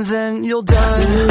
and then you'll die.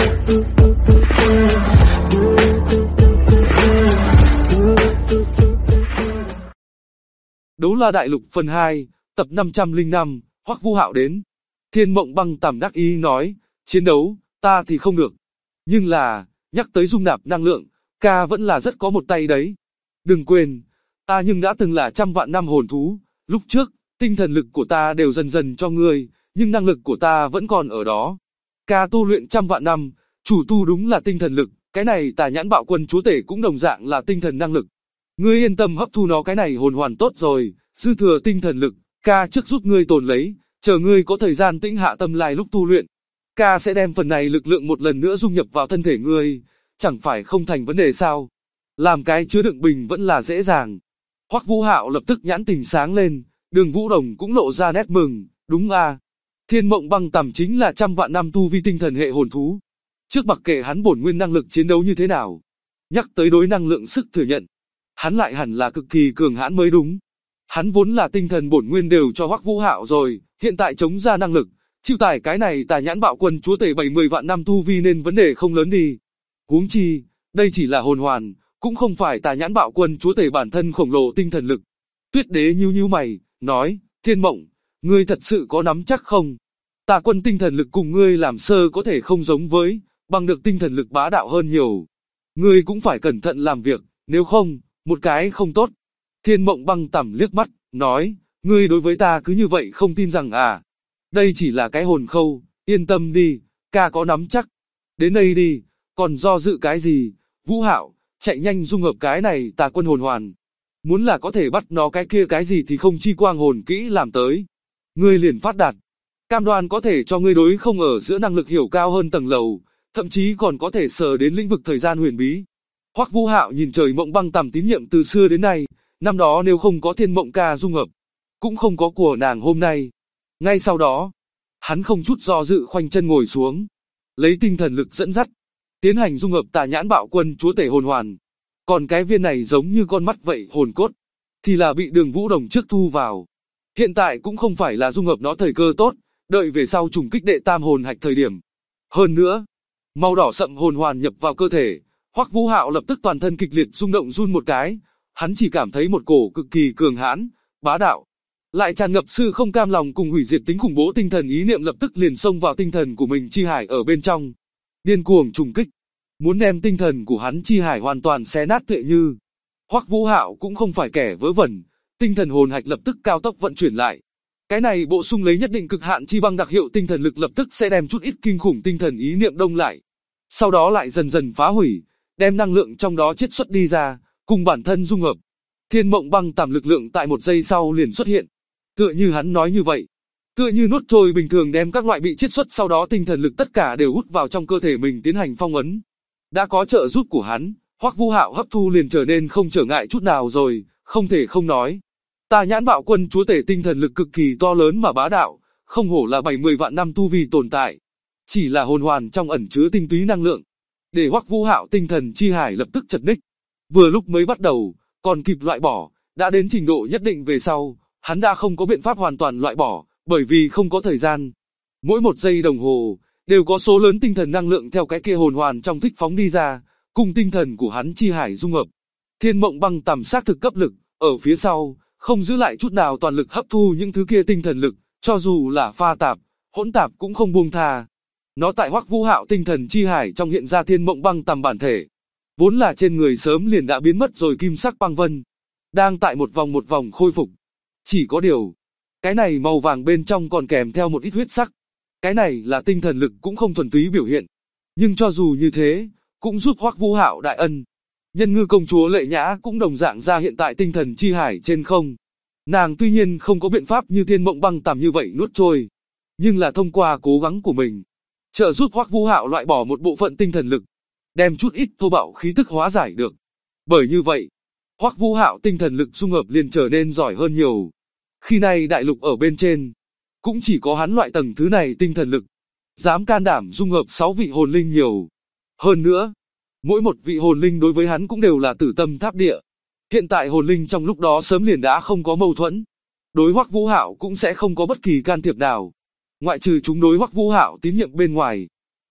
Đấu La Đại Lục phần 2, tập 505, Hoắc Vũ Hạo đến. Thiên Mộng Băng Tằm đắc ý nói, chiến đấu, ta thì không được. Nhưng là, nhắc tới dung nạp năng lượng, ca vẫn là rất có một tay đấy. Đừng quên, ta nhưng đã từng là trăm vạn năm hồn thú, lúc trước, tinh thần lực của ta đều dần dần cho ngươi, nhưng năng lực của ta vẫn còn ở đó. Ca tu luyện trăm vạn năm, chủ tu đúng là tinh thần lực, cái này Tà Nhãn Bạo Quân chúa tể cũng đồng dạng là tinh thần năng lực. Ngươi yên tâm hấp thu nó, cái này hồn hoàn tốt rồi, dư thừa tinh thần lực, ca trước giúp ngươi tồn lấy, chờ ngươi có thời gian tĩnh hạ tâm lại lúc tu luyện. Ca sẽ đem phần này lực lượng một lần nữa dung nhập vào thân thể ngươi, chẳng phải không thành vấn đề sao? Làm cái chứa đựng bình vẫn là dễ dàng. Hoắc Vũ Hạo lập tức nhãn tình sáng lên, Đường Vũ Đồng cũng lộ ra nét mừng, đúng à. Thiên Mộng Băng Tằm chính là trăm vạn năm tu vi tinh thần hệ hồn thú. Trước mặc kệ hắn bổn nguyên năng lực chiến đấu như thế nào, nhắc tới đối năng lượng sức thừa nhận, hắn lại hẳn là cực kỳ cường hãn mới đúng. Hắn vốn là tinh thần bổn nguyên đều cho Hoắc Vũ Hạo rồi, hiện tại chống ra năng lực, chịu tải cái này Tà Nhãn Bạo Quân chúa tể 70 vạn năm tu vi nên vấn đề không lớn đi. Huống chi, đây chỉ là hồn hoàn, cũng không phải Tà Nhãn Bạo Quân chúa tể bản thân khổng lồ tinh thần lực. Tuyết Đế nhíu mày, nói, Thiên Mộng, ngươi thật sự có nắm chắc không? Tà Quân tinh thần lực cùng ngươi làm sơ có thể không giống với, bằng được tinh thần lực bá đạo hơn nhiều. Ngươi cũng phải cẩn thận làm việc, nếu không, một cái không tốt. Thiên Mộng Băng Tằm liếc mắt, nói, ngươi đối với ta cứ như vậy không tin rằng à? Đây chỉ là cái hồn khâu, yên tâm đi, ca có nắm chắc. Đến đây đi, còn do dự cái gì? Vũ Hạo, chạy nhanh dung hợp cái này Tà Quân hồn hoàn. Muốn là có thể bắt nó cái kia cái gì thì không chi quang hồn kỹ làm tới. Ngươi liền phát đạt. Cam đoan có thể cho ngươi đối không ở giữa năng lực hiểu cao hơn tầng lầu, thậm chí còn có thể sờ đến lĩnh vực thời gian huyền bí. Hoắc Vũ Hạo nhìn trời Mộng Băng Tằm tín nhiệm từ xưa đến nay, năm đó nếu không có Thiên Mộng ca dung hợp, cũng không có của nàng hôm nay. Ngay sau đó, hắn không chút do dự khoanh chân ngồi xuống, lấy tinh thần lực dẫn dắt, tiến hành dung hợp Tà Nhãn Bạo Quân chúa tể hồn hoàn. Còn cái viên này giống như con mắt vậy hồn cốt, thì là bị Đường Vũ Đồng trước thu vào. Hiện tại cũng không phải là dung hợp nó thời cơ tốt, đợi về sau trùng kích đệ tam hồn hạch thời điểm. Hơn nữa, màu đỏ sậm hồn hoàn nhập vào cơ thể, Hoắc Vũ Hạo lập tức toàn thân kịch liệt rung động run một cái, hắn chỉ cảm thấy một cổ cực kỳ cường hãn, bá đạo, lại tràn ngập sự không cam lòng cùng hủy diệt tính khủng bố tinh thần ý niệm lập tức liền xông vào tinh thần của mình chi hải ở bên trong, điên cuồng trùng kích, muốn đem tinh thần của hắn chi hải hoàn toàn xé nát tựa như. Hoắc Vũ Hạo cũng không phải kẻ vớ vẩn, tinh thần hồn hạch lập tức cao tốc vận chuyển lại. Cái này bổ sung lấy nhất định cực hạn chi băng đặc hiệu tinh thần lực lập tức sẽ đem chút ít kinh khủng tinh thần ý niệm đông lại, sau đó lại dần dần phá hủy, đem năng lượng trong đó chiết xuất đi ra, cùng bản thân dung hợp. Thiên Mộng Băng Tằm lực lượng tại một giây sau liền xuất hiện. Tựa như hắn nói như vậy, tựa như nuốt trôi bình thường đem các loại bị chiết xuất sau đó tinh thần lực tất cả đều hút vào trong cơ thể mình tiến hành phong ấn. Đã có trợ giúp của hắn, Hoắc Vũ Hạo hấp thu liền trở nên không trở ngại chút nào rồi, không thể không nói. Tà Nhãn Bạo Quân chúa tể tinh thần lực cực kỳ to lớn mà bá đạo, không hổ là 70 vạn năm tu vi tồn tại. Chỉ là hồn hoàn trong ẩn chứa tinh túy năng lượng, để Hoắc Vũ Hạo tinh thần chi hải lập tức chật ních. Vừa lúc mới bắt đầu, còn kịp loại bỏ, đã đến trình độ nhất định về sau, hắn đã không có biện pháp hoàn toàn loại bỏ, bởi vì không có thời gian. Mỗi một giây đồng hồ, đều có số lớn tinh thần năng lượng theo cái kia hồn hoàn trong thích phóng đi ra, cùng tinh thần của hắn chi hải dung hợp. Thiên Mộng Băng Tằm xác thực cấp lực, ở phía sau, không giữ lại chút nào toàn lực hấp thu những thứ kia tinh thần lực, cho dù là pha tạp, hỗn tạp cũng không buông tha. Nó tại Hoắc Vũ Hạo tinh thần chi hải trong hiện ra Thiên Mộng Băng Tằm bản thể, vốn là trên người sớm liền đã biến mất rồi kim sắc băng vân, đang tại một vòng khôi phục. Chỉ có điều, cái này màu vàng bên trong còn kèm theo một ít huyết sắc. Cái này là tinh thần lực cũng không thuần túy biểu hiện. Nhưng cho dù như thế, cũng giúp Hoắc Vũ Hạo đại ân. Nhân Ngư công chúa Lệ Nhã cũng đồng dạng ra hiện tại tinh thần chi hải trên không. Nàng tuy nhiên không có biện pháp như Thiên Mộng Băng Tằm như vậy nuốt trôi, nhưng là thông qua cố gắng của mình, trợ giúp Hoắc Vũ Hạo loại bỏ một bộ phận tinh thần lực, đem chút ít thô bạo khí tức hóa giải được. Bởi như vậy, Hoắc Vũ Hạo tinh thần lực dung hợp liền trở nên giỏi hơn nhiều. Khi này đại lục ở bên trên, cũng chỉ có hắn loại tầng thứ này tinh thần lực, dám can đảm dung hợp 6 vị hồn linh nhiều. Hơn nữa, mỗi một vị hồn linh đối với hắn cũng đều là tử tâm tháp địa. Hiện tại hồn linh trong lúc đó sớm liền đã không có mâu thuẫn, đối Hoắc Vũ Hạo cũng sẽ không có bất kỳ can thiệp nào. Ngoại trừ chúng đối Hoắc Vũ Hạo tín nhiệm bên ngoài,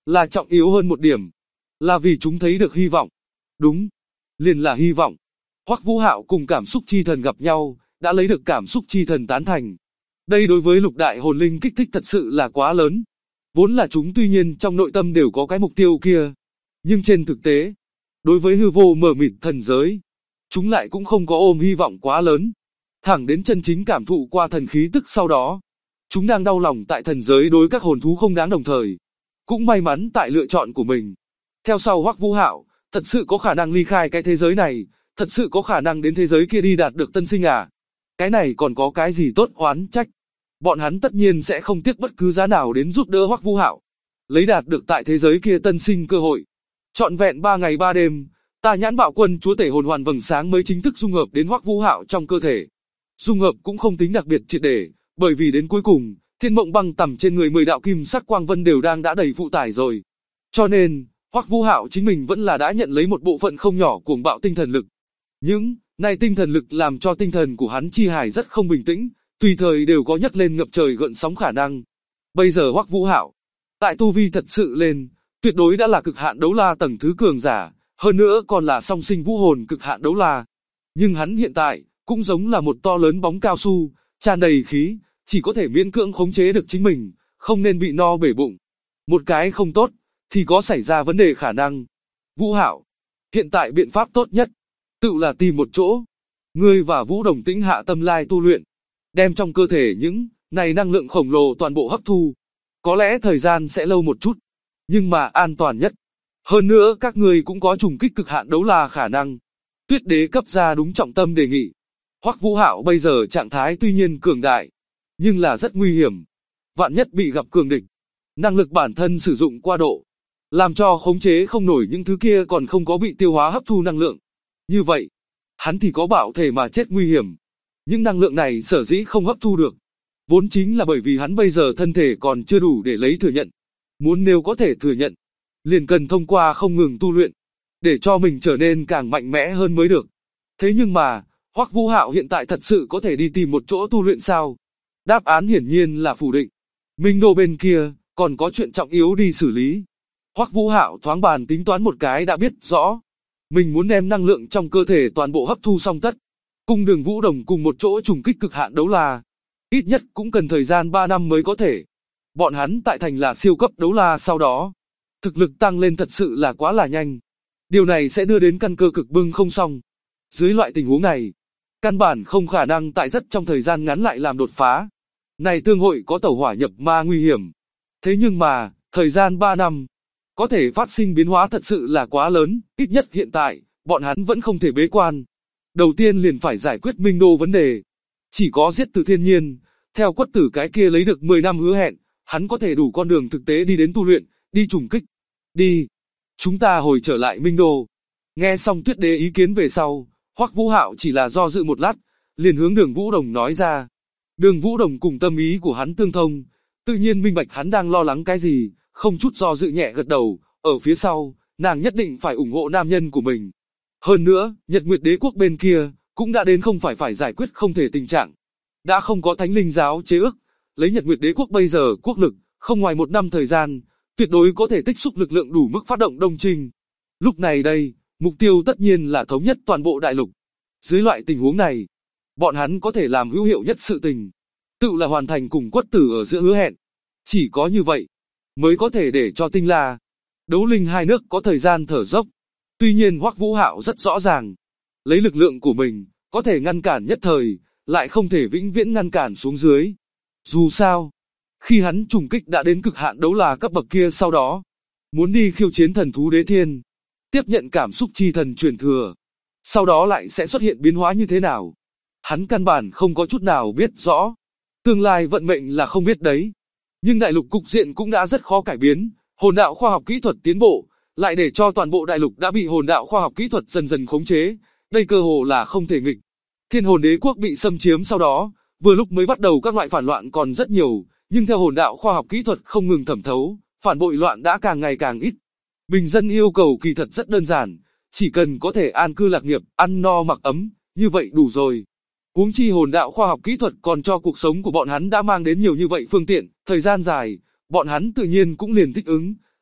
là trọng yếu hơn một điểm, là vì chúng thấy được hy vọng. Đúng, liền là hy vọng. Hoắc Vũ Hạo cùng cảm xúc chi thần gặp nhau, đã lấy được cảm xúc chi thần tán thành. Đây đối với lục đại hồn linh kích thích thật sự là quá lớn. Vốn là chúng tuy nhiên trong nội tâm đều có cái mục tiêu kia, nhưng trên thực tế, đối với hư vô mờ mịt thần giới, chúng lại cũng không có ôm hy vọng quá lớn. Thẳng đến chân chính cảm thụ qua thần khí tức sau đó, chúng đang đau lòng tại thần giới đối các hồn thú không đáng đồng thời. Cũng may mắn tại lựa chọn của mình. Theo sau Hoắc Vũ Hạo, thật sự có khả năng ly khai cái thế giới này, thật sự có khả năng đến thế giới kia đi đạt được tân sinh à? Cái này còn có cái gì tốt oán trách? Bọn hắn tất nhiên sẽ không tiếc bất cứ giá nào đến giúp đỡ Hoắc Vũ Hạo, lấy đạt được tại thế giới kia tân sinh cơ hội. Trọn vẹn 3 ngày 3 đêm, Tà Nhãn Bạo Quân chúa tể hồn hoàn vầng sáng mới chính thức dung hợp đến Hoắc Vũ Hạo trong cơ thể. Dung hợp cũng không tính đặc biệt triệt để, bởi vì đến cuối cùng, Thiên Mộng Băng tầm trên người 10 đạo kim sắc quang vân đều đã đầy phụ tải rồi. Cho nên, Hoắc Vũ Hạo chính mình vẫn là đã nhận lấy một bộ phận không nhỏ cuồng bạo tinh thần lực. Những này tinh thần lực làm cho tinh thần của hắn chi hải rất không bình tĩnh, tùy thời đều có nhấc lên ngập trời gợn sóng khả năng. Bây giờ Hoắc Vũ Hạo, tại tu vi thật sự lên, tuyệt đối đã là cực hạn đấu la tầng thứ cường giả, hơn nữa còn là song sinh vũ hồn cực hạn đấu la. Nhưng hắn hiện tại, cũng giống là một to lớn bóng cao su, tràn đầy khí, chỉ có thể miễn cưỡng khống chế được chính mình, không nên bị no bể bụng. Một cái không tốt, thì có xảy ra vấn đề khả năng. Vũ Hạo, hiện tại biện pháp tốt nhất, tự là tìm một chỗ. Ngươi và Vũ Đồng tĩnh hạ tâm lai tu luyện, đem trong cơ thể những này năng lượng khổng lồ toàn bộ hấp thu. Có lẽ thời gian sẽ lâu một chút, nhưng mà an toàn nhất. Hơn nữa các ngươi cũng có trùng kích cực hạn đấu la khả năng. Tuyết Đế cấp ra đúng trọng tâm đề nghị. Hoắc Vũ Hạo bây giờ trạng thái tuy nhiên cường đại, nhưng là rất nguy hiểm. Vạn nhất bị gặp cường địch, năng lực bản thân sử dụng qua độ, làm cho khống chế không nổi những thứ kia còn không có bị tiêu hóa hấp thu năng lượng. Như vậy, hắn thì có bạo thể mà chết nguy hiểm. Những năng lượng này sở dĩ không hấp thu được, vốn chính là bởi vì hắn bây giờ thân thể còn chưa đủ để lấy thừa nhận. Muốn nếu có thể thừa nhận, liền cần thông qua không ngừng tu luyện, để cho mình trở nên càng mạnh mẽ hơn mới được. Thế nhưng mà, Hoắc Vũ Hạo hiện tại thật sự có thể đi tìm một chỗ tu luyện sao? Đáp án hiển nhiên là phủ định. Minh Đô bên kia, còn có chuyện trọng yếu đi xử lý. Hoắc Vũ Hạo thoáng bàn tính toán một cái đã biết rõ. Mình muốn đem năng lượng trong cơ thể toàn bộ hấp thu xong tất. Cùng Đường Vũ Đồng cùng một chỗ trùng kích cực hạn đấu la. Ít nhất cũng cần thời gian 3 năm mới có thể. Bọn hắn tại thành là siêu cấp đấu la sau đó. Thực lực tăng lên thật sự là quá là nhanh. Điều này sẽ đưa đến căn cơ cực bưng không xong. Dưới loại tình huống này, căn bản không khả năng tại rất trong thời gian ngắn lại làm đột phá. Này tương hội có tẩu hỏa nhập ma nguy hiểm. Thế nhưng mà, thời gian 3 năm, có thể phát sinh biến hóa thật sự là quá lớn, ít nhất hiện tại, bọn hắn vẫn không thể bế quan. Đầu tiên liền phải giải quyết Minh Đô vấn đề. Chỉ có giết Từ Thiên Nhiên, theo Quất Tử cái kia lấy được 10 năm hứa hẹn, hắn có thể đủ con đường thực tế đi đến tu luyện, đi trùng kích. Đi. Chúng ta hồi trở lại Minh Đô. Nghe xong Tuyết Đế ý kiến về sau, Hoắc Vũ Hạo chỉ là do dự một lát, liền hướng Đường Vũ Đồng nói ra. Đường Vũ Đồng cùng tâm ý của hắn tương thông, tự nhiên minh bạch hắn đang lo lắng cái gì, không chút do dự nhẹ gật đầu, ở phía sau, nàng nhất định phải ủng hộ nam nhân của mình. Hơn nữa, Nhật Nguyệt Đế quốc bên kia, cũng đã đến không phải giải quyết không thể tình trạng. Đã không có Thánh Linh giáo chế ước, lấy Nhật Nguyệt Đế quốc bây giờ quốc lực, không ngoài 1 năm thời gian, tuyệt đối có thể tích xúc lực lượng đủ mức phát động Đông Trinh. Lúc này đây, mục tiêu tất nhiên là thống nhất toàn bộ đại lục. Dưới loại tình huống này, bọn hắn có thể làm hữu hiệu nhất sự tình, tự là hoàn thành cùng Quất Tử ở giữa hứa hẹn. Chỉ có như vậy, mới có thể để cho Tinh La, Đấu Linh hai nước có thời gian thở dốc. Tuy nhiên Hoắc Vũ Hạo rất rõ ràng, lấy lực lượng của mình, có thể ngăn cản nhất thời, lại không thể vĩnh viễn ngăn cản xuống dưới. Dù sao, khi hắn trùng kích đã đến cực hạn đấu la cấp bậc kia sau đó, muốn đi khiêu chiến thần thú đế thiên, tiếp nhận cảm xúc chi thần truyền thừa, sau đó lại sẽ xuất hiện biến hóa như thế nào. Hắn căn bản không có chút nào biết rõ. Tương lai vận mệnh là không biết đấy. Nhưng đại lục cục diện cũng đã rất khó cải biến, hồn đạo khoa học kỹ thuật tiến bộ, lại để cho toàn bộ đại lục đã bị hồn đạo khoa học kỹ thuật dần dần khống chế, đây cơ hồ là không thể nghịch. Thiên Hồn Đế quốc bị xâm chiếm sau đó, vừa lúc mới bắt đầu các loại phản loạn còn rất nhiều, nhưng theo hồn đạo khoa học kỹ thuật không ngừng thẩm thấu, phản bội loạn đã càng ngày càng ít. Bình dân yêu cầu kỳ thật rất đơn giản, chỉ cần có thể an cư lạc nghiệp, ăn no mặc ấm, như vậy đủ rồi. Huống chi hồn đạo khoa học kỹ thuật còn cho cuộc sống của bọn hắn đã mang đến nhiều như vậy phương tiện, thời gian dài, bọn hắn tự nhiên cũng liền thích ứng,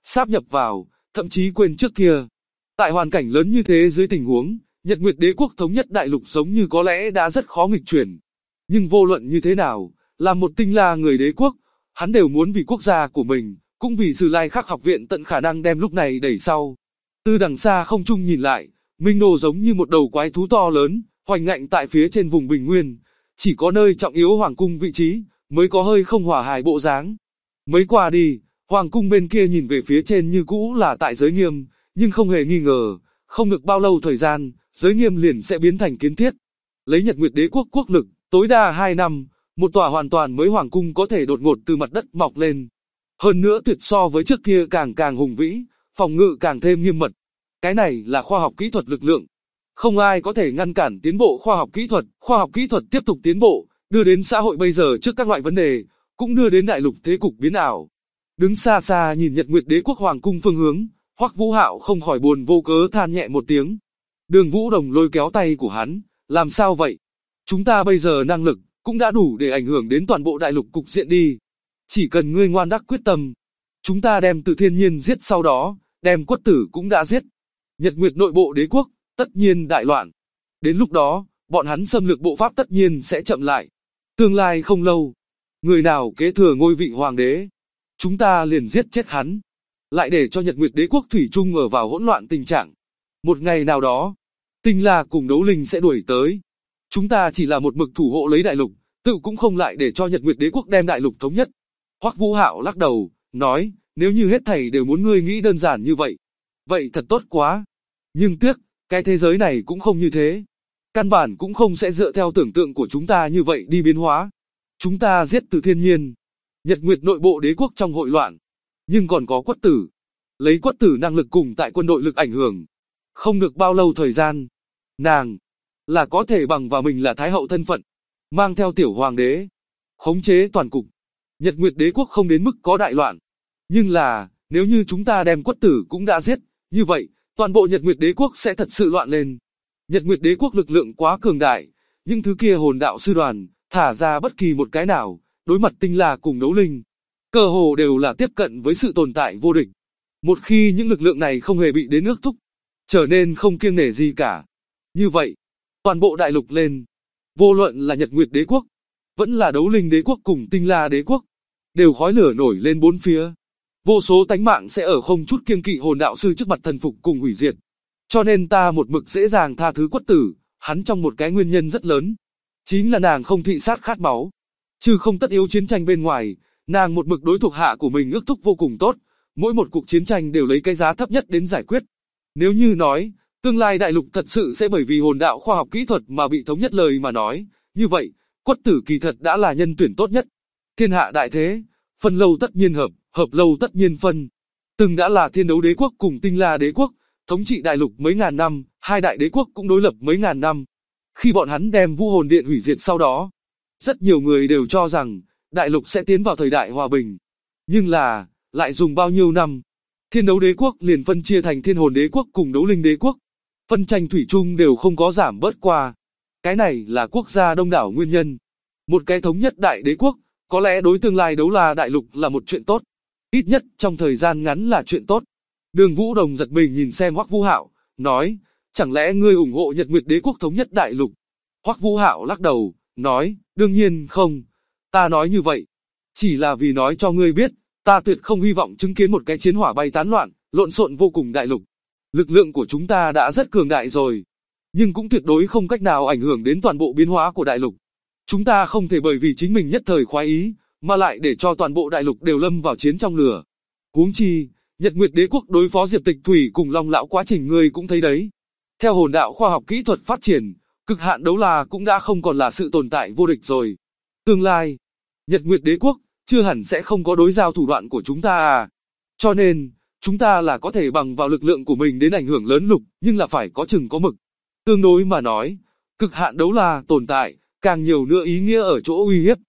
sáp nhập vào, thậm chí quên trước kia. Tại hoàn cảnh lớn như thế dưới tình huống, Nhật Nguyệt Đế quốc thống nhất đại lục giống như có lẽ đã rất khó nghịch chuyển. Nhưng vô luận như thế nào, là một tinh la người đế quốc, hắn đều muốn vì quốc gia của mình, cũng vì Sử Lai Khắc học viện tận khả năng đem lúc này đẩy sau. Từ đằng xa không trung nhìn lại, Minh Nô giống như một đầu quái thú to lớn, hoành ngạnh tại phía trên vùng bình nguyên, chỉ có nơi trọng yếu hoàng cung vị trí, mới có hơi không hòa hài bộ dáng. Mấy qua đi, hoàng cung bên kia nhìn về phía trên như cũ là tại Giới Nghiêm, nhưng không hề nghi ngờ, không được bao lâu thời gian, Giới Nghiêm liền sẽ biến thành kiến thiết. Lấy Nhật Nguyệt Đế quốc quốc lực, tối đa 2 năm, một tòa hoàn toàn mới hoàng cung có thể đột ngột từ mặt đất mọc lên. Hơn nữa tuyệt so với trước kia càng hùng vĩ, phòng ngự càng thêm nghiêm mật. Cái này là khoa học kỹ thuật lực lượng. Không ai có thể ngăn cản tiến bộ khoa học kỹ thuật tiếp tục tiến bộ, đưa đến xã hội bây giờ trước các loại vấn đề, cũng đưa đến đại lục thế cục biến ảo. Đứng xa xa nhìn Nhật Nguyệt Đế quốc hoàng cung phương hướng, Hoắc Vũ Hạo không khỏi buồn vô cớ than nhẹ một tiếng. Đường Vũ Đồng lôi kéo tay của hắn, làm sao vậy? Chúng ta bây giờ năng lực, cũng đã đủ để ảnh hưởng đến toàn bộ đại lục cục diện đi. Chỉ cần ngươi ngoan đắc quyết tâm, chúng ta đem Từ Thiên Nhiên giết sau đó, đem Quất Tử cũng đã giết. Nhật Nguyệt nội bộ đế quốc, tất nhiên đại loạn. Đến lúc đó, bọn hắn xâm lược bộ pháp tất nhiên sẽ chậm lại. Tương lai không lâu, người nào kế thừa ngôi vị hoàng đế, chúng ta liền giết chết hắn. Lại để cho Nhật Nguyệt Đế quốc thủy chung ở vào hỗn loạn tình trạng. Một ngày nào đó, Tinh La cùng Đấu Linh sẽ đuổi tới. Chúng ta chỉ là một mực thủ hộ lấy đại lục, tự cũng không lại để cho Nhật Nguyệt Đế quốc đem đại lục thống nhất. Hoắc Vũ Hạo lắc đầu, nói, nếu như hết thảy đều muốn ngươi nghĩ đơn giản như vậy, vậy thật tốt quá. Nhưng tiếc, cái thế giới này cũng không như thế. Căn bản cũng không sẽ dựa theo tưởng tượng của chúng ta như vậy đi biến hóa. Chúng ta giết Từ Thiên Nhiên, Nhật Nguyệt nội bộ đế quốc trong hội loạn, nhưng còn có Quất Tử. Lấy Quất Tử năng lực cùng tại quân đội lực ảnh hưởng, không được bao lâu thời gian, nàng là có thể bằng vào mình là thái hậu thân phận, mang theo tiểu hoàng đế, khống chế toàn cục. Nhật Nguyệt Đế quốc không đến mức có đại loạn, nhưng là, nếu như chúng ta đem Quất Tử cũng đã giết, như vậy, toàn bộ Nhật Nguyệt Đế quốc sẽ thật sự loạn lên. Nhật Nguyệt Đế quốc lực lượng quá cường đại, nhưng thứ kia hồn đạo sư đoàn, thả ra bất kỳ một cái nào, đối mặt Tinh La cùng Đấu Linh, cơ hồ đều là tiếp cận với sự tồn tại vô địch. Một khi những lực lượng này không hề bị đến ước thúc, trở nên không kiêng nể gì cả. Như vậy, toàn bộ đại lục lên, vô luận là Nhật Nguyệt Đế quốc, vẫn là Đấu Linh Đế quốc cùng Tinh La Đế quốc, đều khói lửa nổi lên bốn phía. Vô số tánh mạng sẽ ở không chút kiêng kỵ hồn đạo sư trước mặt thần phục cùng hủy diệt. Cho nên ta một mực dễ dàng tha thứ Quất Tử, hắn trong một cái nguyên nhân rất lớn, chính là nàng không thị sát khát máu, chứ không tất yếu chiến tranh bên ngoài, nàng một mực đối thuộc hạ của mình ước thúc vô cùng tốt, mỗi một cuộc chiến tranh đều lấy cái giá thấp nhất đến giải quyết. Nếu như nói, tương lai đại lục thật sự sẽ bởi vì hồn đạo khoa học kỹ thuật mà bị thống nhất lời mà nói, như vậy, Quất Tử kỳ thật đã là nhân tuyển tốt nhất. Thiên hạ đại thế, phân lâu tất nhiên hợp, hợp lâu tất nhiên phân. Từng đã là Thiên Đấu Đế quốc cùng Tinh La Đế quốc, thống trị đại lục mấy ngàn năm, hai đại đế quốc cũng đối lập mấy ngàn năm. Khi bọn hắn đem Vũ Hồn Điện hủy diệt sau đó, rất nhiều người đều cho rằng, đại lục sẽ tiến vào thời đại hòa bình. Nhưng là, lại dùng bao nhiêu năm, Thiên Đấu Đế quốc liền phân chia thành Thiên Hồn Đế quốc cùng Đấu Linh Đế quốc. Phân tranh thủy chung đều không có giảm bớt qua. Cái này là quốc gia đông đảo nguyên nhân. Một cái thống nhất đại đế quốc, có lẽ đối tương lai đấu la đại lục là một chuyện tốt. Ít nhất trong thời gian ngắn là chuyện tốt. Đường Vũ Đồng giật mình nhìn xem Hoắc Vũ Hạo, nói, chẳng lẽ ngươi ủng hộ Nhật Nguyệt Đế quốc thống nhất đại lục? Hoắc Vũ Hạo lắc đầu, nói, đương nhiên không. Ta nói như vậy, chỉ là vì nói cho ngươi biết, ta tuyệt không hy vọng chứng kiến một cái chiến hỏa bay tán loạn, lộn xộn vô cùng đại lục. Lực lượng của chúng ta đã rất cường đại rồi, nhưng cũng tuyệt đối không cách nào ảnh hưởng đến toàn bộ biến hóa của đại lục. Chúng ta không thể bởi vì chính mình nhất thời khoái ý, mà lại để cho toàn bộ đại lục đều lâm vào chiến trong lửa. Huống chi, Nhật Nguyệt Đế quốc đối phó Diệp Tịch Thủy cùng Long Lão quá trình ngươi cũng thấy đấy. Theo hồn đạo khoa học kỹ thuật phát triển, cực hạn đấu la cũng đã không còn là sự tồn tại vô địch rồi. Tương lai, Nhật Nguyệt Đế quốc, chưa hẳn sẽ không có đối giao thủ đoạn của chúng ta à. Cho nên, chúng ta là có thể bằng vào lực lượng của mình đến ảnh hưởng lớn lục, nhưng là phải có chừng có mực. Tương đối mà nói, cực hạn đấu la tồn tại, càng nhiều nữa ý nghĩa ở chỗ uy hiếp.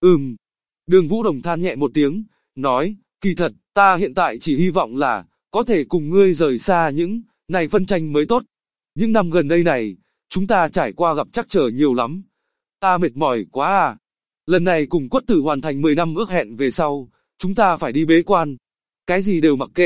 Đường Vũ Đồng than nhẹ một tiếng, nói, kỳ thật, ta hiện tại chỉ hy vọng là, có thể cùng ngươi rời xa những, này phân tranh mới tốt. Những năm gần đây này, chúng ta trải qua gặp trắc trở nhiều lắm. Ta mệt mỏi quá à. Lần này cùng Quất Tử hoàn thành 10 năm ước hẹn về sau, chúng ta phải đi bế quan. Cái gì đều mặc kệ,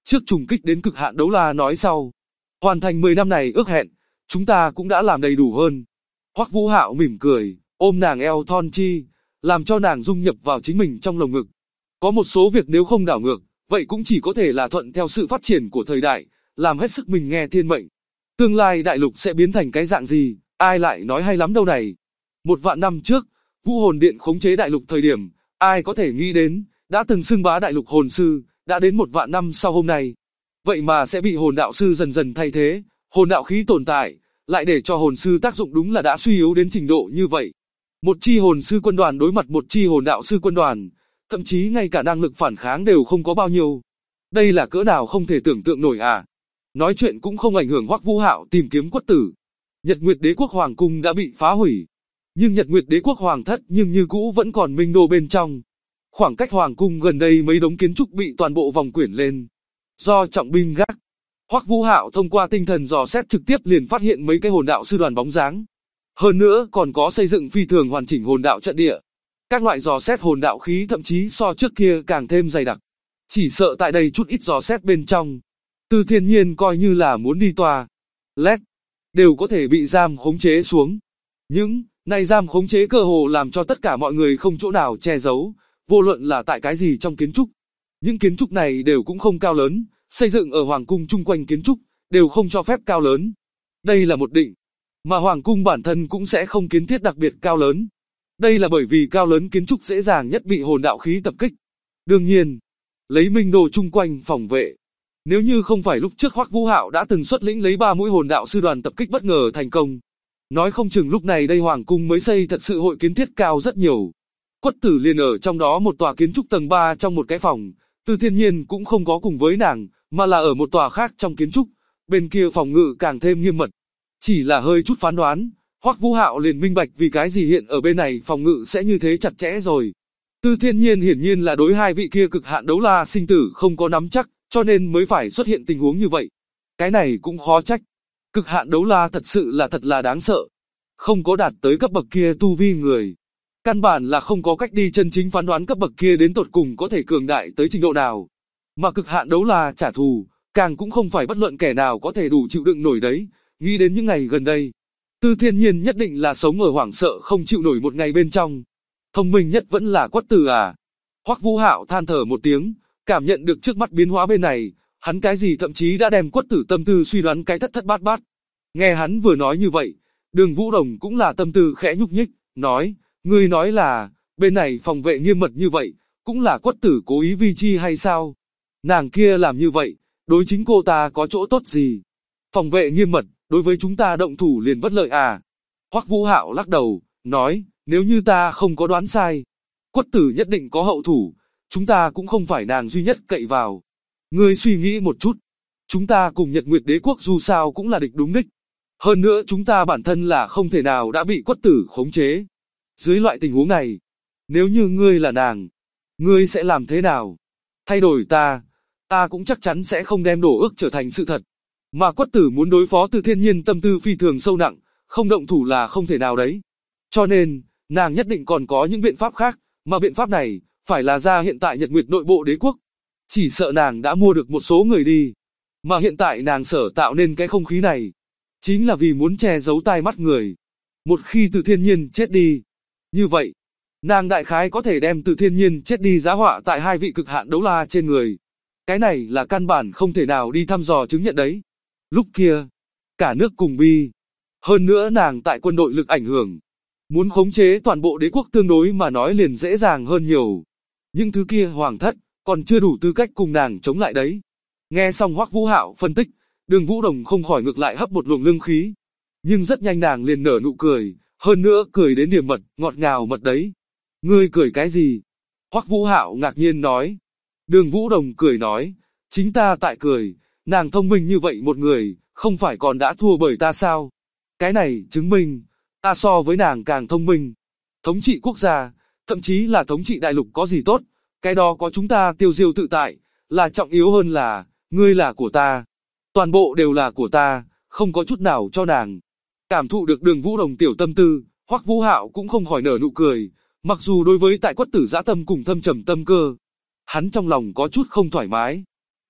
Trước trùng kích đến cực hạn Đấu La nói sau. Hoàn thành 10 năm này ước hẹn, chúng ta cũng đã làm đầy đủ hơn. Hoắc Vũ Hạo mỉm cười, ôm nàng eo thon chi, làm cho nàng dung nhập vào chính mình trong lồng ngực. Có một số việc nếu không đảo ngược, vậy cũng chỉ có thể là thuận theo sự phát triển của thời đại, làm hết sức mình nghe thiên mệnh. Tương lai đại lục sẽ biến thành cái dạng gì, ai lại nói hay lắm đâu này. 1.000 năm trước, Vũ Hồn Điện khống chế đại lục thời điểm, ai có thể nghĩ đến, đã từng xưng bá đại lục hồn sư, đã đến 1.000 năm sau hôm nay. Vậy mà sẽ bị hồn đạo sư dần dần thay thế, hồn đạo khí tồn tại, lại để cho hồn sư tác dụng đúng là đã suy yếu đến trình độ như vậy. Một chi hồn sư quân đoàn đối mặt một chi hồn đạo sư quân đoàn, thậm chí ngay cả năng lực phản kháng đều không có bao nhiêu. Đây là cỡ nào không thể tưởng tượng nổi à. Nói chuyện cũng không ảnh hưởng Hoắc Vũ Hạo tìm kiếm Quất Tử. Nhật Nguyệt Đế quốc hoàng cung đã bị phá hủy, nhưng Nhật Nguyệt Đế quốc hoàng thất nhưng như cũ vẫn còn minh đô bên trong. Khoảng cách hoàng cung gần đây mấy đống kiến trúc bị toàn bộ vòng quyển lên, do trọng binh gác. Hoắc Vũ Hạo thông qua tinh thần dò xét trực tiếp liền phát hiện mấy cái hồn đạo sư đoàn bóng dáng. Hơn nữa còn có xây dựng phi thường hoàn chỉnh hồn đạo trận địa. Các loại dò xét hồn đạo khí thậm chí so trước kia càng thêm dày đặc. Chỉ sợ tại đây chút ít dò xét bên trong, Từ Thiên Nhiên coi như là muốn đi tòa lét, đều có thể bị giam khống chế xuống. Những này giam khống chế cơ hồ làm cho tất cả mọi người không chỗ nào che giấu, vô luận là tại cái gì trong kiến trúc. Những kiến trúc này đều cũng không cao lớn, xây dựng ở hoàng cung chung quanh kiến trúc, đều không cho phép cao lớn. Đây là một định, mà hoàng cung bản thân cũng sẽ không kiến thiết đặc biệt cao lớn. Đây là bởi vì cao lớn kiến trúc dễ dàng nhất bị hồn đạo khí tập kích. Đương nhiên, lấy minh đồ chung quanh phòng vệ. Nếu như không phải lúc trước Hoắc Vũ Hạo đã từng xuất lĩnh lấy 3 mũi hồn đạo sư đoàn tập kích bất ngờ thành công, nói không chừng lúc này đây hoàng cung mới xây thật sự hội kiến thiết cao rất nhiều. Quất Tử liền ở trong đó một tòa kiến trúc tầng 3 trong một cái phòng, Từ Thiên Nhiên cũng không có cùng với nàng, mà là ở một tòa khác trong kiến trúc, bên kia phòng ngự càng thêm nghiêm mật. Chỉ là hơi chút phán đoán, Hoắc Vũ Hạo liền minh bạch vì cái gì hiện ở bên này phòng ngự sẽ như thế chặt chẽ rồi. Từ Thiên Nhiên hiển nhiên là đối hai vị kia cực hạn đấu la sinh tử không có nắm chắc, cho nên mới phải xuất hiện tình huống như vậy. Cái này cũng khó trách. Cực hạn đấu la thật là đáng sợ. Không có đạt tới cấp bậc kia tu vi người, căn bản là không có cách đi chân chính phán đoán cấp bậc kia đến tột cùng có thể cường đại tới trình độ nào. Mà cực hạn đấu la trả thù, càng cũng không phải bất luận kẻ nào có thể đủ chịu đựng nổi đấy. Nghĩ đến những ngày gần đây, Từ Thiên Nhiên nhất định là sống ở hoảng sợ không chịu nổi một ngày bên trong. Thông minh nhất vẫn là Quất Tử à. Hoắc Vũ Hạo than thở một tiếng, cảm nhận được trước mắt biến hóa bên này, hắn cái gì thậm chí đã đem Quất Tử tâm tư suy đoán cái thất thất bát bát. Nghe hắn vừa nói như vậy, Đường Vũ Đồng cũng là tâm tư khẽ nhúc nhích, nói, ngươi nói là, bên này phòng vệ nghiêm mật như vậy, cũng là Quất Tử cố ý vi chi hay sao? Nàng kia làm như vậy, đối chính cô ta có chỗ tốt gì? Phòng vệ nghiêm mật, đối với chúng ta động thủ liền bất lợi à? Hoắc Vũ Hạo lắc đầu, nói, nếu như ta không có đoán sai, Quất Tử nhất định có hậu thủ, chúng ta cũng không phải nàng duy nhất cậy vào. Ngươi suy nghĩ một chút, chúng ta cùng Nhật Nguyệt Đế quốc dù sao cũng là địch đúng đích. Hơn nữa chúng ta bản thân là không thể nào đã bị Quất Tử khống chế. Dưới loại tình huống này, nếu như ngươi là nàng, ngươi sẽ làm thế nào? Thay đổi ta cũng chắc chắn sẽ không đem đổ ước trở thành sự thật. Mà Quất Tử muốn đối phó Từ Thiên Nhiên tâm tư phi thường sâu nặng, không động thủ là không thể nào đấy. Cho nên, nàng nhất định còn có những biện pháp khác, mà biện pháp này, phải là ra hiện tại Nhật Nguyệt nội bộ đế quốc. Chỉ sợ nàng đã mua được một số người đi. Mà hiện tại nàng sở tạo nên cái không khí này, chính là vì muốn che giấu tai mắt người. Một khi Từ Thiên Nhiên chết đi, như vậy, nàng đại khái có thể đem Từ Thiên Nhiên chết đi giá họa tại hai vị cực hạn đấu la trên người. Cái này là căn bản không thể nào đi thăm dò chứng nhận đấy. Lúc kia, cả nước cùng bi. Hơn nữa nàng tại quân đội lực ảnh hưởng, muốn khống chế toàn bộ đế quốc tương đối mà nói liền dễ dàng hơn nhiều. Nhưng thứ kia hoàng thất, còn chưa đủ tư cách cùng nàng chống lại đấy. Nghe xong Hoắc Vũ Hạo phân tích, Đường Vũ Đồng không khỏi ngược lại hấp một luồng lương khí. Nhưng rất nhanh nàng liền nở nụ cười, hơn nữa cười đến điểm mật, ngọt ngào mật đấy. Ngươi cười cái gì? Hoắc Vũ Hạo ngạc nhiên nói. Đường Vũ Đồng cười nói, chính ta tại cười, nàng thông minh như vậy một người, không phải còn đã thua bởi ta sao? Cái này chứng minh, ta so với nàng càng thông minh. Thống trị quốc gia, thậm chí là thống trị đại lục có gì tốt, cái đó có chúng ta tiêu diêu tự tại, là trọng yếu hơn là, ngươi là của ta. Toàn bộ đều là của ta, không có chút nào cho nàng. Cảm thụ được Đường Vũ Đồng tiểu tâm tư, Hoắc Vũ Hạo cũng không khỏi nở nụ cười, mặc dù đối với tại Quất Tử dã tâm cùng thâm trầm tâm cơ, hắn trong lòng có chút không thoải mái.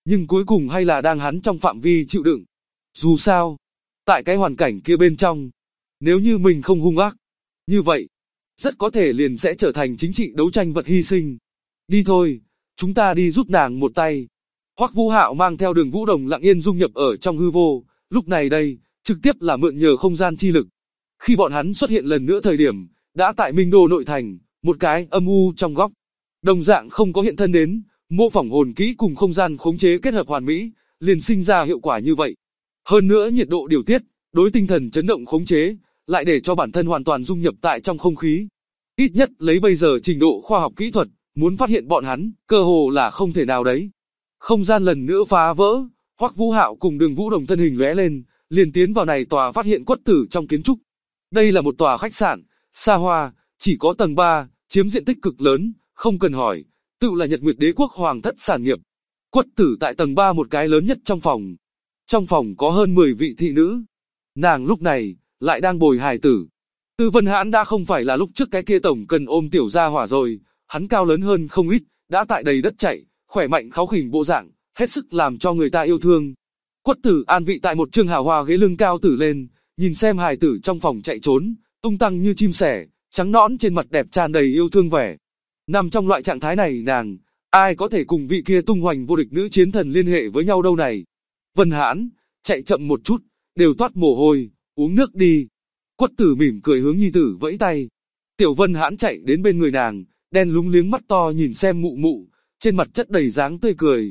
Nhưng cuối cùng hay là đang hắn trong phạm vi chịu đựng. Dù sao, tại cái hoàn cảnh kia bên trong, nếu như mình không hung ác, như vậy, rất có thể liền sẽ trở thành chính trị đấu tranh vật hy sinh. Đi thôi, chúng ta đi giúp nàng một tay. Hoắc Vũ Hạo mang theo Đường Vũ Đồng lặng yên dung nhập ở trong hư vô, lúc này đây, trực tiếp là mượn nhờ không gian chi lực. Khi bọn hắn xuất hiện lần nữa thời điểm, đã tại Minh Đô nội thành, một cái âm u trong góc. Đồng dạng không có hiện thân đến, mô phỏng hồn kỹ cùng không gian khống chế kết hợp hoàn mỹ, liền sinh ra hiệu quả như vậy. Hơn nữa nhiệt độ điều tiết, đối tinh thần chấn động khống chế, lại để cho bản thân hoàn toàn dung nhập tại trong không khí. Ít nhất lấy bây giờ trình độ khoa học kỹ thuật, muốn phát hiện bọn hắn, cơ hồ là không thể nào đấy. Không gian lần nữa phá vỡ, Hoắc Vũ Hạo cùng Đường Vũ Đồng thân hình lóe lên, liền tiến vào này tòa phát hiện quất tử trong kiến trúc. Đây là một tòa khách sạn, xa hoa, chỉ có tầng 3, chiếm diện tích cực lớn, không cần hỏi, tự là Nhật Nguyệt Đế quốc hoàng thất sản nghiệp. Quất tử tại tầng 3 một cái lớn nhất trong phòng. Trong phòng có hơn 10 vị thị nữ. Nàng lúc này, lại đang bồi hài tử. Tư Vân Hãn đã không phải là lúc trước cái kia tổng cần ôm tiểu gia hỏa rồi, hắn cao lớn hơn không ít, đã tại đầy đất chạy, khỏe mạnh kháu khỉnh bộ dạng, hết sức làm cho người ta yêu thương. Quất tử an vị tại một trường hào hoa ghế lưng cao tử lên, nhìn xem hài tử trong phòng chạy trốn, tung tăng như chim sẻ, trắng nõn trên mặt đẹp tràn đầy yêu thương vẻ. Nằm trong loại trạng thái này nàng, ai có thể cùng vị kia tung hoành vô địch nữ chiến thần liên hệ với nhau đâu này. Vân Hãn, chạy chậm một chút, đều toát mồ hôi, uống nước đi. Quất tử mỉm cười hướng nhi tử vẫy tay. Tiểu Vân Hãn chạy đến bên người nàng, đen lúng liếng mắt to nhìn xem mụ mụ, trên mặt chất đầy dáng tươi cười.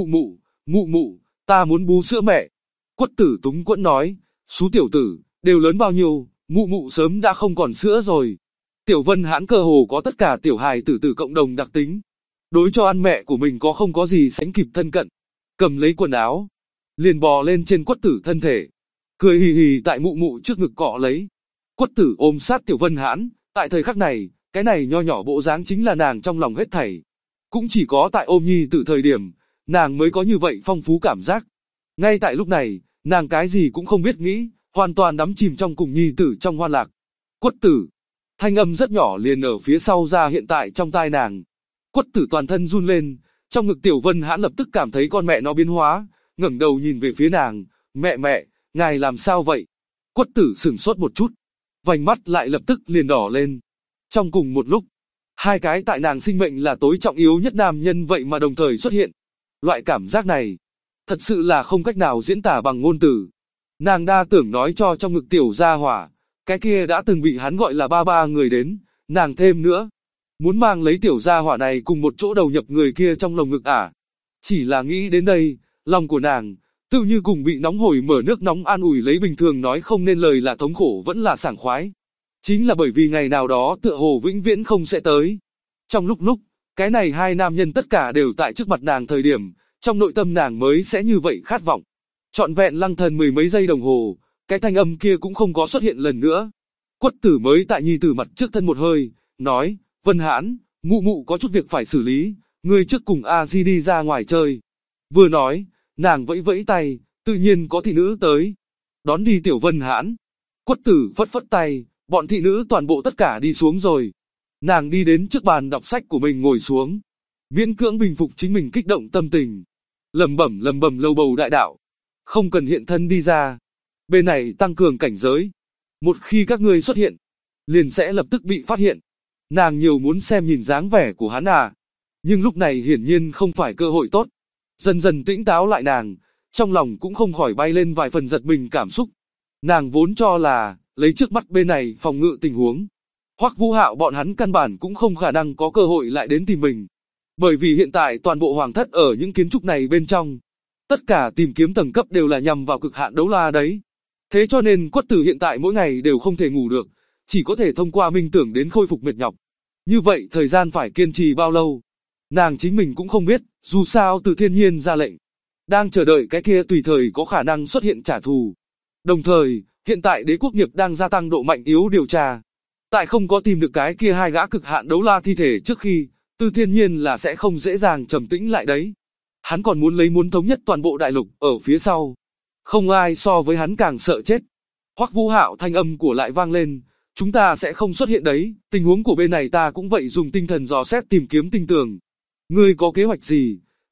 Mụ mụ, ta muốn bú sữa mẹ. Quất tử túng quẫn nói, xú tiểu tử, đều lớn bao nhiêu, mụ mụ sớm đã không còn sữa rồi. Tiểu Vân Hãn cơ hồ có tất cả tiểu hài tử tử cộng đồng đặc tính. Đối cho ăn mẹ của mình không có gì sánh kịp thân cận. Cầm lấy quần áo, liền bò lên trên quất tử thân thể. Cười hì hì tại mụ mụ trước ngực cọ lấy. Quất tử ôm sát Tiểu Vân Hãn, tại thời khắc này, cái này nho nhỏ bộ dáng chính là nàng trong lòng hết thảy. Cũng chỉ có tại ôm nhi tử thời điểm, nàng mới có như vậy phong phú cảm giác. Ngay tại lúc này, nàng cái gì cũng không biết nghĩ, hoàn toàn đắm chìm trong cùng nhi tử trong hoan lạc. Quất tử, thanh âm rất nhỏ liền ở phía sau ra hiện tại trong tai nàng. Quất tử toàn thân run lên, trong ngực Tiểu Vân Hãn lập tức cảm thấy con mẹ nó biến hóa, ngẩng đầu nhìn về phía nàng, mẹ, ngài làm sao vậy? Quất tử sửng sốt một chút, vành mắt lại lập tức liền đỏ lên. Trong cùng một lúc, hai cái tại nàng sinh mệnh là tối trọng yếu nhất nam nhân vậy mà đồng thời xuất hiện. Loại cảm giác này, thật sự là không cách nào diễn tả bằng ngôn từ. Nàng đa tưởng nói cho trong ngực tiểu gia hỏa, cái kia đã từng bị hắn gọi là ba người đến, nàng thêm nữa. Muốn mang lấy tiểu gia hỏa này cùng một chỗ đầu nhập người kia trong lồng ngực à. Chỉ là nghĩ đến đây, lòng của nàng, tự như cùng bị nóng hổi mở nước nóng an ủi lấy bình thường nói không nên lời là thống khổ vẫn là sảng khoái. Chính là bởi vì ngày nào đó tựa hồ vĩnh viễn không sẽ tới. Trong lúc, cái này hai nam nhân tất cả đều tại trước mặt nàng thời điểm, trong nội tâm nàng mới sẽ như vậy khát vọng. Trọn vẹn lăng thần mười mấy giây đồng hồ, cái thanh âm kia cũng không có xuất hiện lần nữa. Quất tử mới tại nhi tử mặt trước thân một hơi, nói, Vân Hãn, mụ có chút việc phải xử lý, ngươi trước cùng A Di đi ra ngoài chơi. Vừa nói, nàng vẫy tay, tự nhiên có thị nữ tới. Đón đi Tiểu Vân Hãn. Quất tử phất tay, bọn thị nữ toàn bộ tất cả đi xuống rồi. Nàng đi đến trước bàn đọc sách của mình ngồi xuống. Miễn cưỡng bình phục chính mình kích động tâm tình. Lầm bầm lầu bầu đại đạo. Không cần hiện thân đi ra. Bên này tăng cường cảnh giới. Một khi các ngươi xuất hiện, liền sẽ lập tức bị phát hiện. Nàng nhiều muốn xem nhìn dáng vẻ của hắn à. Nhưng lúc này hiển nhiên không phải cơ hội tốt. Dần dần tĩnh táo lại nàng, trong lòng cũng không khỏi bay lên vài phần giật mình cảm xúc. Nàng vốn cho là, lấy trước mắt bên này phòng ngự tình huống. Hoắc Vũ Hạo bọn hắn căn bản cũng không khả năng có cơ hội lại đến tìm mình. Bởi vì hiện tại toàn bộ hoàng thất ở những kiến trúc này bên trong. Tất cả tìm kiếm tầng cấp đều là nhằm vào cực hạn đấu la đấy. Thế cho nên Quất tử hiện tại mỗi ngày đều không thể ngủ được, chỉ có thể thông qua minh tưởng đến khôi phục mệt nhọc. Như vậy thời gian phải kiên trì bao lâu? Nàng chính mình cũng không biết, dù sao từ thiên nhiên ra lệnh. Đang chờ đợi cái kia tùy thời có khả năng xuất hiện trả thù. Đồng thời, hiện tại đế quốc nghiệp đang gia tăng độ mạnh yếu điều tra. Tại không có tìm được cái kia hai gã cực hạn đấu la thi thể trước khi, từ thiên nhiên là sẽ không dễ dàng trầm tĩnh lại đấy. Hắn còn muốn thống nhất toàn bộ đại lục ở phía sau. Không ai so với hắn càng sợ chết. Hoắc Vũ Hạo thanh âm của lại vang lên. Chúng ta sẽ không xuất hiện đấy, tình huống của bên này ta cũng vậy dùng tinh thần dò xét tìm kiếm tinh tường. Ngươi có kế hoạch gì?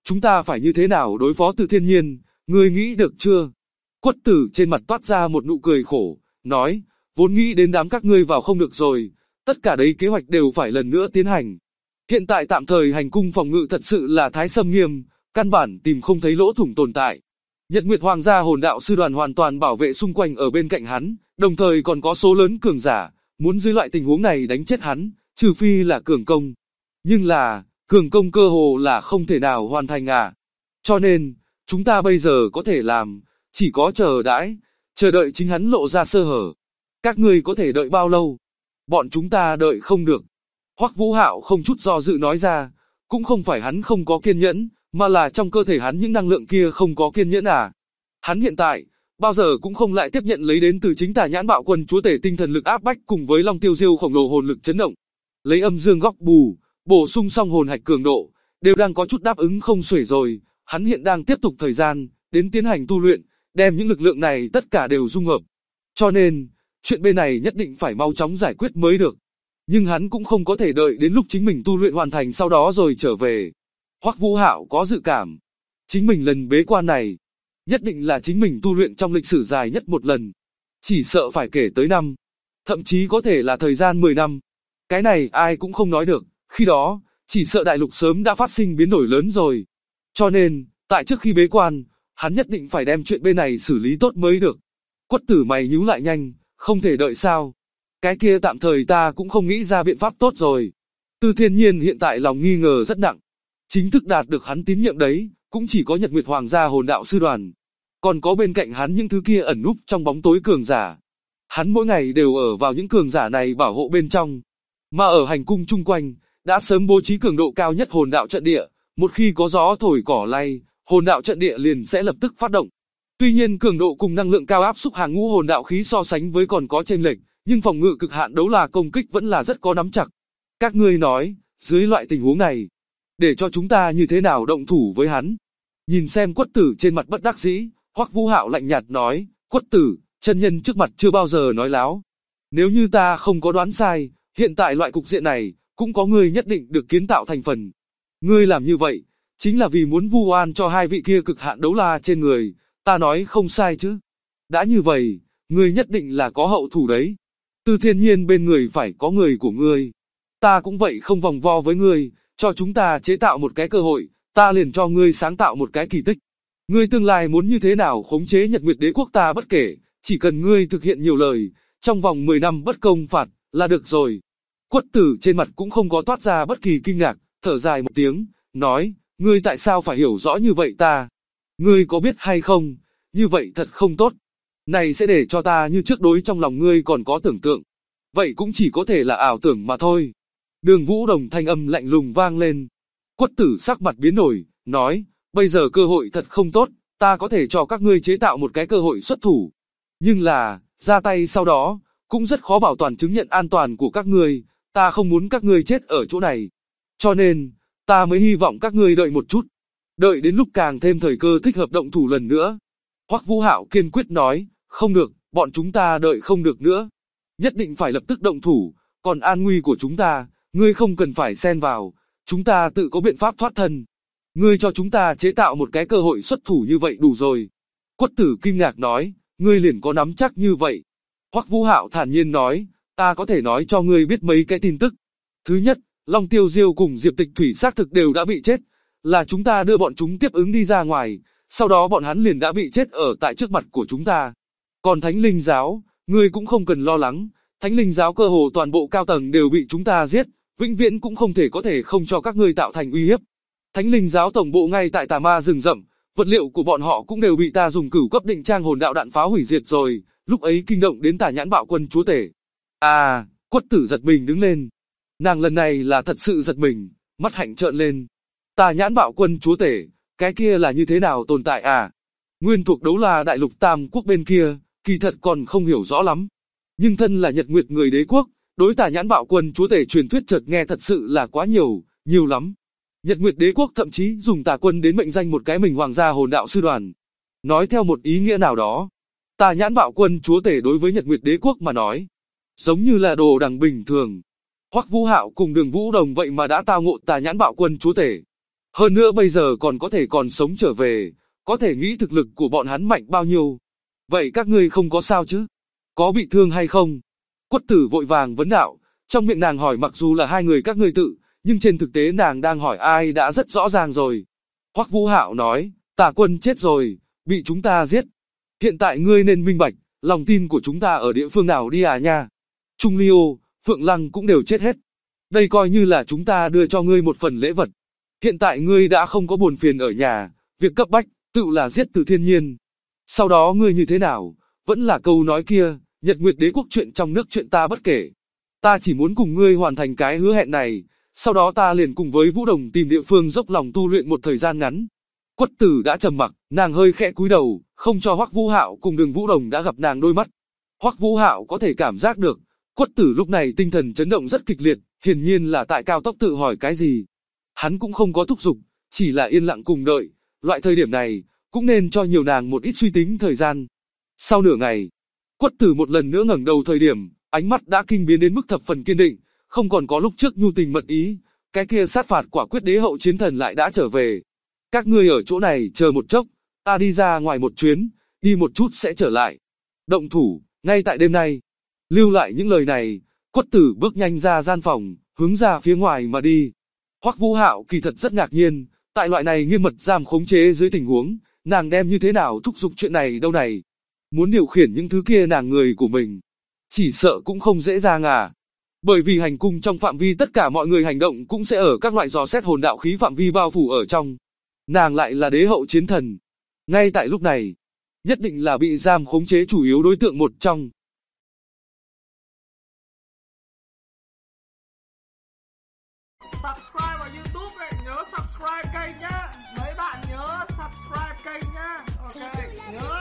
Chúng ta phải như thế nào đối phó Từ Thiên Nhiên, ngươi nghĩ được chưa? Quất Tử trên mặt toát ra một nụ cười khổ, nói, vốn nghĩ đến đám các ngươi vào không được rồi, tất cả đấy kế hoạch đều phải lần nữa tiến hành. Hiện tại tạm thời hành cung phòng ngự thật sự là thái sâm nghiêm, căn bản tìm không thấy lỗ thủng tồn tại. Nhật Nguyệt Hoàng gia hồn đạo sư đoàn hoàn toàn bảo vệ xung quanh ở bên cạnh hắn, đồng thời còn có số lớn cường giả, muốn dưới loại tình huống này đánh chết hắn, trừ phi là cường công. Nhưng là, cường công cơ hồ là không thể nào hoàn thành à. Cho nên, chúng ta bây giờ có thể làm, chỉ có chờ đợi chính hắn lộ ra sơ hở. Các ngươi có thể đợi bao lâu? Bọn chúng ta đợi không được. Hoắc Vũ Hạo không chút do dự nói ra, cũng không phải hắn không có kiên nhẫn, mà là trong cơ thể hắn những năng lượng kia không có kiên nhẫn à. Hắn hiện tại, bao giờ cũng không lại tiếp nhận lấy đến từ chính Tà Nhãn Bạo Quân chúa tể tinh thần lực áp bách cùng với Long Tiêu Diêu khổng lồ hồn lực chấn động. Lấy âm dương góc bù, bổ sung xong hồn hạch cường độ, đều đang có chút đáp ứng không xuể rồi, hắn hiện đang tiếp tục thời gian, đến tiến hành tu luyện, đem những lực lượng này tất cả đều dung hợp. Cho nên, chuyện bên này nhất định phải mau chóng giải quyết mới được. Nhưng hắn cũng không có thể đợi đến lúc chính mình tu luyện hoàn thành sau đó rồi trở về. Hoắc Vũ Hạo có dự cảm, chính mình lần bế quan này, nhất định là chính mình tu luyện trong lịch sử dài nhất một lần. Chỉ sợ phải kể tới năm, thậm chí có thể là thời gian 10 năm. Cái này ai cũng không nói được, khi đó, chỉ sợ đại lục sớm đã phát sinh biến đổi lớn rồi. Cho nên, tại trước khi bế quan, hắn nhất định phải đem chuyện bên này xử lý tốt mới được. Quất Tử mày nhíu lại nhanh, không thể đợi sao? Cái kia tạm thời ta cũng không nghĩ ra biện pháp tốt rồi. Từ Thiên Nhiên hiện tại lòng nghi ngờ rất nặng. Chính thức đạt được hắn tín nhiệm đấy, cũng chỉ có Nhật Nguyệt Hoàng gia hồn đạo sư đoàn. Còn có bên cạnh hắn những thứ kia ẩn núp trong bóng tối cường giả. Hắn mỗi ngày đều ở vào những cường giả này bảo hộ bên trong. Mà ở hành cung chung quanh, đã sớm bố trí cường độ cao nhất hồn đạo trận địa. Một khi có gió thổi cỏ lay, hồn đạo trận địa liền sẽ lập tức phát động. Tuy nhiên cường độ cùng năng lượng cao áp xúc hàng ngũ hồn đạo khí so sánh với còn có chênh lệch, nhưng phòng ngự cực hạn đấu là công kích vẫn là rất có nắm chặt. Các ngươi nói, dưới loại tình huống này, để cho chúng ta như thế nào động thủ với hắn? Nhìn xem Quất Tử trên mặt bất đắc dĩ, Hoắc Vũ Hạo lạnh nhạt nói, Quất Tử, chân nhân trước mặt chưa bao giờ nói láo. Nếu như ta không có đoán sai, hiện tại loại cục diện này, cũng có ngươi nhất định được kiến tạo thành phần. Ngươi làm như vậy, chính là vì muốn vu oan cho hai vị kia cực hạn đấu la trên người, ta nói không sai chứ. Đã như vậy, ngươi nhất định là có hậu thủ đấy. Từ Thiên Nhiên bên người phải có người của ngươi. Ta cũng vậy không vòng vo với ngươi, cho chúng ta chế tạo một cái cơ hội, ta liền cho ngươi sáng tạo một cái kỳ tích. Ngươi tương lai muốn như thế nào khống chế Nhật Nguyệt Đế quốc ta bất kể, chỉ cần ngươi thực hiện nhiều lời, trong vòng 10 năm bất công phạt, là được rồi. Quất Tử trên mặt cũng không có toát ra bất kỳ kinh ngạc, thở dài một tiếng, nói, ngươi tại sao phải hiểu rõ như vậy ta? Ngươi có biết hay không, như vậy thật không tốt. Này sẽ để cho ta như trước đối trong lòng ngươi còn có tưởng tượng. Vậy cũng chỉ có thể là ảo tưởng mà thôi. Đường Vũ Đồng thanh âm lạnh lùng vang lên. Quất Tử sắc mặt biến đổi, nói, bây giờ cơ hội thật không tốt, ta có thể cho các ngươi chế tạo một cái cơ hội xuất thủ. Nhưng là, ra tay sau đó, cũng rất khó bảo toàn chứng nhận an toàn của các ngươi, ta không muốn các ngươi chết ở chỗ này. Cho nên, ta mới hy vọng các ngươi đợi một chút. Đợi đến lúc càng thêm thời cơ thích hợp động thủ lần nữa. Hoắc Vũ Hạo kiên quyết nói, không được, bọn chúng ta đợi không được nữa. Nhất định phải lập tức động thủ, còn an nguy của chúng ta, ngươi không cần phải xen vào, chúng ta tự có biện pháp thoát thân. Ngươi cho chúng ta chế tạo một cái cơ hội xuất thủ như vậy đủ rồi. Quất Tử kinh ngạc nói, ngươi liền có nắm chắc như vậy. Hoắc Vũ Hạo thản nhiên nói, ta có thể nói cho ngươi biết mấy cái tin tức. Thứ nhất, Long Tiêu Diêu cùng Diệp Tịch Thủy xác thực đều đã bị chết, là chúng ta đưa bọn chúng tiếp ứng đi ra ngoài, sau đó bọn hắn liền đã bị chết ở tại trước mặt của chúng ta. Còn Thánh Linh Giáo, ngươi cũng không cần lo lắng, Thánh Linh Giáo cơ hồ toàn bộ cao tầng đều bị chúng ta giết, vĩnh viễn cũng không thể không cho các ngươi tạo thành uy hiếp. Thánh Linh Giáo tổng bộ ngay tại Tà Ma rừng rậm, vật liệu của bọn họ cũng đều bị ta dùng cửu cấp định trang hồn đạo đạn pháo hủy diệt rồi, lúc ấy kinh động đến Tà Nhãn Bạo Quân chúa tể. À, Quất Tử giật mình đứng lên. Nàng lần này là thật sự giật mình, mắt hạnh trợn lên. Tà Nhãn Bạo Quân chúa tể, cái kia là như thế nào tồn tại à? Nguyên thuộc đấu la đại lục Tam quốc bên kia, kỳ thật còn không hiểu rõ lắm. Nhưng thân là Nhật Nguyệt người đế quốc, đối Tà Nhãn Bạo Quân chúa tể truyền thuyết chợt nghe thật sự là quá nhiều lắm. Nhật Nguyệt đế quốc thậm chí dùng Tà Quân đến mệnh danh một cái mình hoàng gia hồn đạo sư đoàn. Nói theo một ý nghĩa nào đó, Tà Nhãn Bạo Quân chúa tể đối với Nhật Nguyệt đế quốc mà nói, giống như là đồ đằng bình thường. Hoắc Vũ Hạo cùng Đường Vũ Đồng vậy mà đã tao ngộ Tà Nhãn Bạo Quân chúa tể. Hơn nữa bây giờ còn sống trở về, có thể nghĩ thực lực của bọn hắn mạnh bao nhiêu. Vậy các ngươi không có sao chứ? Có bị thương hay không? Quất Tử vội vàng vấn đạo, trong miệng nàng hỏi mặc dù là hai người các ngươi tự, nhưng trên thực tế nàng đang hỏi ai đã rất rõ ràng rồi. Hoắc Vũ Hạo nói, Tả Quân chết rồi, bị chúng ta giết. Hiện tại ngươi nên minh bạch, lòng tin của chúng ta ở địa phương nào đi à nha. Trung Liêu, Phượng Lăng cũng đều chết hết. Đây coi như là chúng ta đưa cho ngươi một phần lễ vật. Hiện tại ngươi đã không có buồn phiền ở nhà, việc cấp bách, tự là giết Từ Thiên Nhiên. Sau đó ngươi như thế nào, vẫn là câu nói kia, Nhật Nguyệt Đế quốc chuyện trong nước chuyện ta bất kể. Ta chỉ muốn cùng ngươi hoàn thành cái hứa hẹn này, sau đó ta liền cùng với Vũ Đồng tìm địa phương dốc lòng tu luyện một thời gian ngắn. Quất Tử đã trầm mặc, nàng hơi khẽ cúi đầu, không cho Hoắc Vũ Hạo cùng Đường Vũ Đồng đã gặp nàng đôi mắt. Hoắc Vũ Hạo có thể cảm giác được, Quất Tử lúc này tinh thần chấn động rất kịch liệt, hiển nhiên là tại cao tốc tự hỏi cái gì. Hắn cũng không có thúc giục, chỉ là yên lặng cùng đợi, loại thời điểm này, cũng nên cho nhiều nàng một ít suy tính thời gian. Sau nửa ngày, Quất Tử một lần nữa ngẩng đầu thời điểm, ánh mắt đã kinh biến đến mức thập phần kiên định, không còn có lúc trước nhu tình mật ý, cái kia sát phạt quả quyết đế hậu chiến thần lại đã trở về. Các ngươi ở chỗ này chờ một chốc, ta đi ra ngoài một chuyến, đi một chút sẽ trở lại. Động thủ, ngay tại đêm nay. Lưu lại những lời này, Quất Tử bước nhanh ra gian phòng, hướng ra phía ngoài mà đi. Hoắc Vũ Hạo kỳ thật rất ngạc nhiên, tại loại này nghiêm mật giam khống chế dưới tình huống, nàng đem như thế nào thúc giục chuyện này đâu này. Muốn điều khiển những thứ kia nàng người của mình, chỉ sợ cũng không dễ dàng à. Bởi vì hành cung trong phạm vi tất cả mọi người hành động cũng sẽ ở các loại dò xét hồn đạo khí phạm vi bao phủ ở trong. Nàng lại là đế hậu chiến thần. Ngay tại lúc này, nhất định là bị giam khống chế chủ yếu đối tượng một trong. Subscribe vào YouTube này, nhớ subscribe kênh nhá. Mấy bạn nhớ subscribe kênh nhá. Ok, nhớ